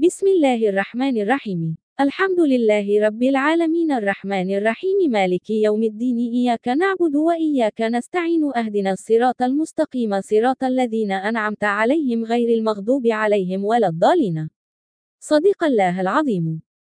بسم الله الرحمن الرحيم. الحمد لله رب العالمين الرحمن الرحيم مالك يوم الدين إياك نعبد وإياك نستعين اهدنا الصراط المستقيم صراط الذين أنعمت عليهم غير المغضوب عليهم ولا الضالين. صدق الله العظيم.